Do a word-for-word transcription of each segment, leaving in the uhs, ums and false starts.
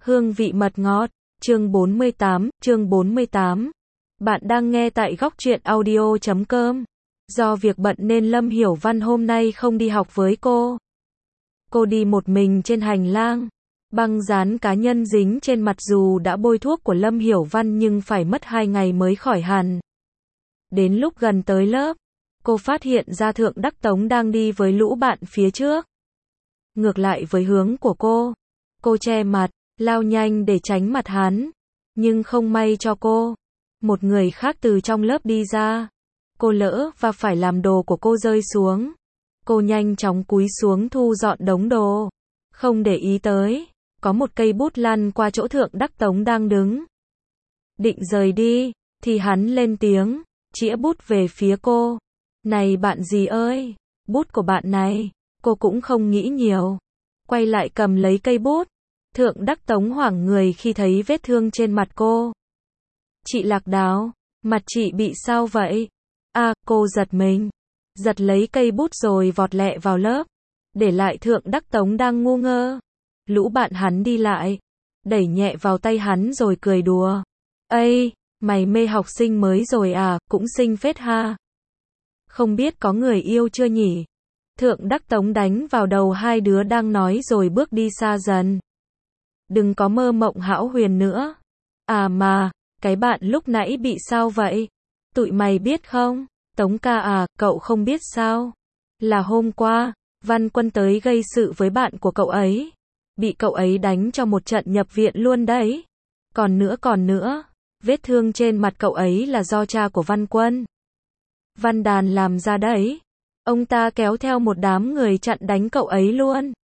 Hương vị mật ngọt, chương bốn mươi tám, chương bốn mươi tám. Bạn đang nghe tại góc truyện audio chấm com. Do việc bận nên Lâm Hiểu Văn hôm nay không đi học với cô. Cô đi một mình trên hành lang. Băng dán cá nhân dính trên mặt dù đã bôi thuốc của Lâm Hiểu Văn nhưng phải mất hai ngày mới khỏi hẳn. Đến lúc gần tới lớp, cô phát hiện ra Thượng Đắc Tống đang đi với lũ bạn phía trước. Ngược lại với hướng của cô. Cô che mặt, lao nhanh để tránh mặt hắn. Nhưng không may cho cô, một người khác từ trong lớp đi ra. Cô lỡ và phải làm đồ của cô rơi xuống. Cô nhanh chóng cúi xuống thu dọn đống đồ. Không để ý tới, có một cây bút lăn qua chỗ Thượng Đắc Tống đang đứng. Định rời đi, thì hắn lên tiếng, chĩa bút về phía cô. Này bạn gì ơi, bút của bạn này. Cô cũng không nghĩ nhiều. Quay lại cầm lấy cây bút. Thượng Đắc Tống hoảng người khi thấy vết thương trên mặt cô. Chị Lạc Đáo, mặt chị bị sao vậy? À, cô giật mình. Giật lấy cây bút rồi vọt lẹ vào lớp. Để lại Thượng Đắc Tống đang ngu ngơ. Lũ bạn hắn đi lại. Đẩy nhẹ vào tay hắn rồi cười đùa. Ây, mày mê học sinh mới rồi à, cũng xinh phết ha. Không biết có người yêu chưa nhỉ? Thượng Đắc Tống đánh vào đầu hai đứa đang nói rồi bước đi xa dần. Đừng có mơ mộng hão huyền nữa. À mà, cái bạn lúc nãy bị sao vậy? Tụi mày biết không? Tống ca à, cậu không biết sao? Là hôm qua, Văn Quân tới gây sự với bạn của cậu ấy. Bị cậu ấy đánh cho một trận nhập viện luôn đấy. Còn nữa còn nữa, vết thương trên mặt cậu ấy là do cha của Văn Quân, Văn Đàn làm ra đấy. Ông ta kéo theo một đám người chặn đánh cậu ấy luôn.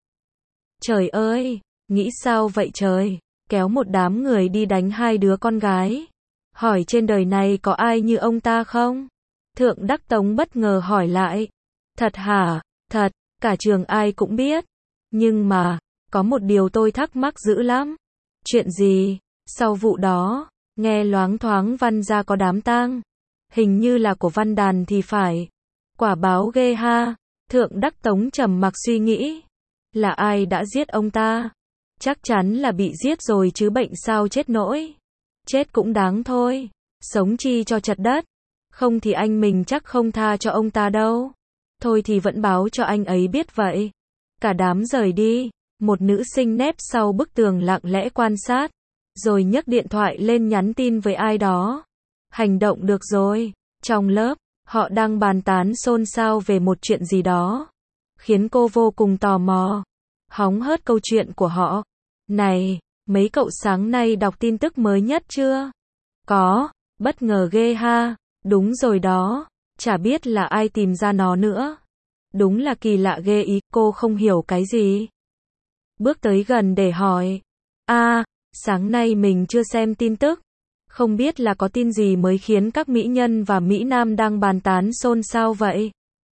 Trời ơi, nghĩ sao vậy trời? Kéo một đám người đi đánh hai đứa con gái. Hỏi trên đời này có ai như ông ta không? Thượng Đắc Tống bất ngờ hỏi lại. Thật hả? Thật, cả trường ai cũng biết. Nhưng mà, có một điều tôi thắc mắc dữ lắm. Chuyện gì? Sau vụ đó, nghe loáng thoáng Văn gia có đám tang. Hình như là của Văn Đàn thì phải. Quả báo ghê ha. Thượng Đắc Tống trầm mặc suy nghĩ. Là ai đã giết ông ta? Chắc chắn là bị giết rồi chứ bệnh sao chết nỗi. Chết cũng đáng thôi. Sống chi cho chật đất. Không thì anh mình chắc không tha cho ông ta đâu. Thôi thì vẫn báo cho anh ấy biết vậy. Cả đám rời đi. Một nữ sinh nép sau bức tường lặng lẽ quan sát. Rồi nhấc điện thoại lên nhắn tin với ai đó. Hành động được rồi. Trong lớp, họ đang bàn tán xôn xao về một chuyện gì đó. Khiến cô vô cùng tò mò. Hóng hớt câu chuyện của họ. Này, mấy cậu sáng nay đọc tin tức mới nhất chưa? Có, bất ngờ ghê ha. Đúng rồi đó, chả biết là ai tìm ra nó nữa. Đúng là kỳ lạ ghê ý, cô không hiểu cái gì. Bước tới gần để hỏi. À, sáng nay mình chưa xem tin tức. Không biết là có tin gì mới khiến các mỹ nhân và mỹ nam đang bàn tán xôn xao vậy?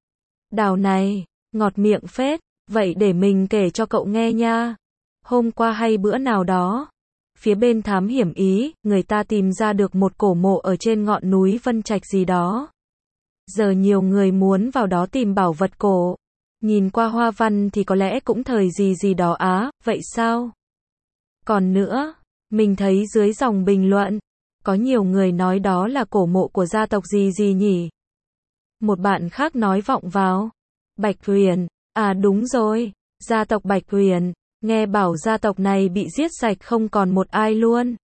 Đào này, ngọt miệng phết, vậy để mình kể cho cậu nghe nha. Hôm qua hay bữa nào đó, phía bên thám hiểm Ý, người ta tìm ra được một cổ mộ ở trên ngọn núi Vân Trạch gì đó. Giờ nhiều người muốn vào đó tìm bảo vật cổ. Nhìn qua hoa văn thì có lẽ cũng thời gì gì đó á, vậy sao? Còn nữa, mình thấy dưới dòng bình luận, có nhiều người nói đó là cổ mộ của gia tộc gì gì nhỉ? Một bạn khác nói vọng vào. Bạch Huyền, à đúng rồi, gia tộc Bạch Huyền, nghe bảo gia tộc này bị giết sạch không còn một ai luôn.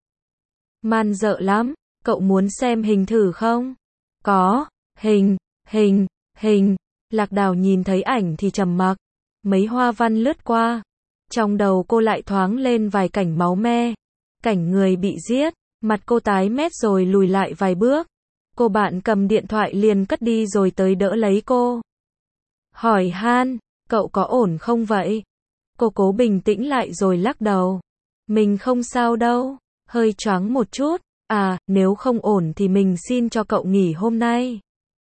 Man dợ lắm, cậu muốn xem hình thử không? Có, hình, hình, hình. Lạc Đào nhìn thấy ảnh thì trầm mặc. Mấy hoa văn lướt qua. Trong đầu cô lại thoáng lên vài cảnh máu me. Cảnh người bị giết. Mặt cô tái mét rồi lùi lại vài bước. Cô bạn cầm điện thoại liền cất đi rồi tới đỡ lấy cô. Hỏi han, cậu có ổn không vậy? Cô cố bình tĩnh lại rồi lắc đầu. Mình không sao đâu, hơi choáng một chút. À, nếu không ổn thì mình xin cho cậu nghỉ hôm nay.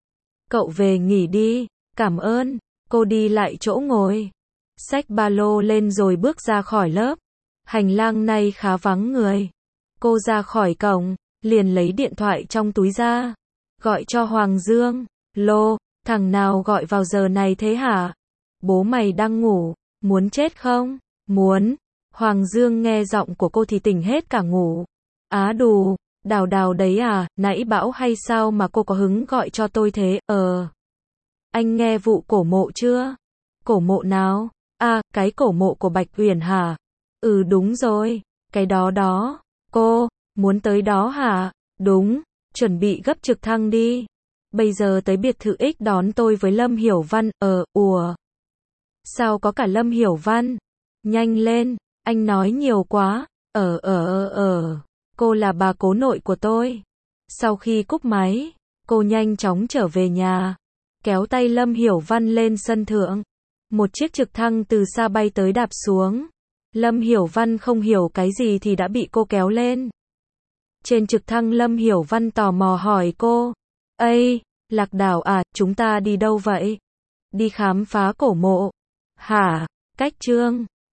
Cậu về nghỉ đi, cảm ơn. Cô đi lại chỗ ngồi. Xách ba lô lên rồi bước ra khỏi lớp. Hành lang này khá vắng người. Cô ra khỏi cổng, liền lấy điện thoại trong túi ra. Gọi cho Hoàng Dương. Lô, thằng nào gọi vào giờ này thế hả? Bố mày đang ngủ, muốn chết không? Muốn. Hoàng Dương nghe giọng của cô thì tỉnh hết cả ngủ. Á đù, Đào Đào đấy à, nãy bảo hay sao mà cô có hứng gọi cho tôi thế, ờ. Anh nghe vụ cổ mộ chưa? Cổ mộ nào? À, cái cổ mộ của Bạch Uyển hả? Ừ đúng rồi, cái đó đó. Cô, muốn tới đó hả? Đúng, chuẩn bị gấp trực thăng đi. Bây giờ tới biệt thự X đón tôi với Lâm Hiểu Văn, ờ, ùa. Sao có cả Lâm Hiểu Văn? Nhanh lên, anh nói nhiều quá. Ờ ờ ờ ờ, cô là bà cố nội của tôi. Sau khi cúp máy, cô nhanh chóng trở về nhà, kéo tay Lâm Hiểu Văn lên sân thượng. Một chiếc trực thăng từ xa bay tới đạp xuống. Lâm Hiểu Văn không hiểu cái gì thì đã bị cô kéo lên. Trên trực thăng Lâm Hiểu Văn tò mò hỏi cô. Ây, Lạc Đảo à, chúng ta đi đâu vậy? Đi khám phá cổ mộ. Hả? Cách Trương.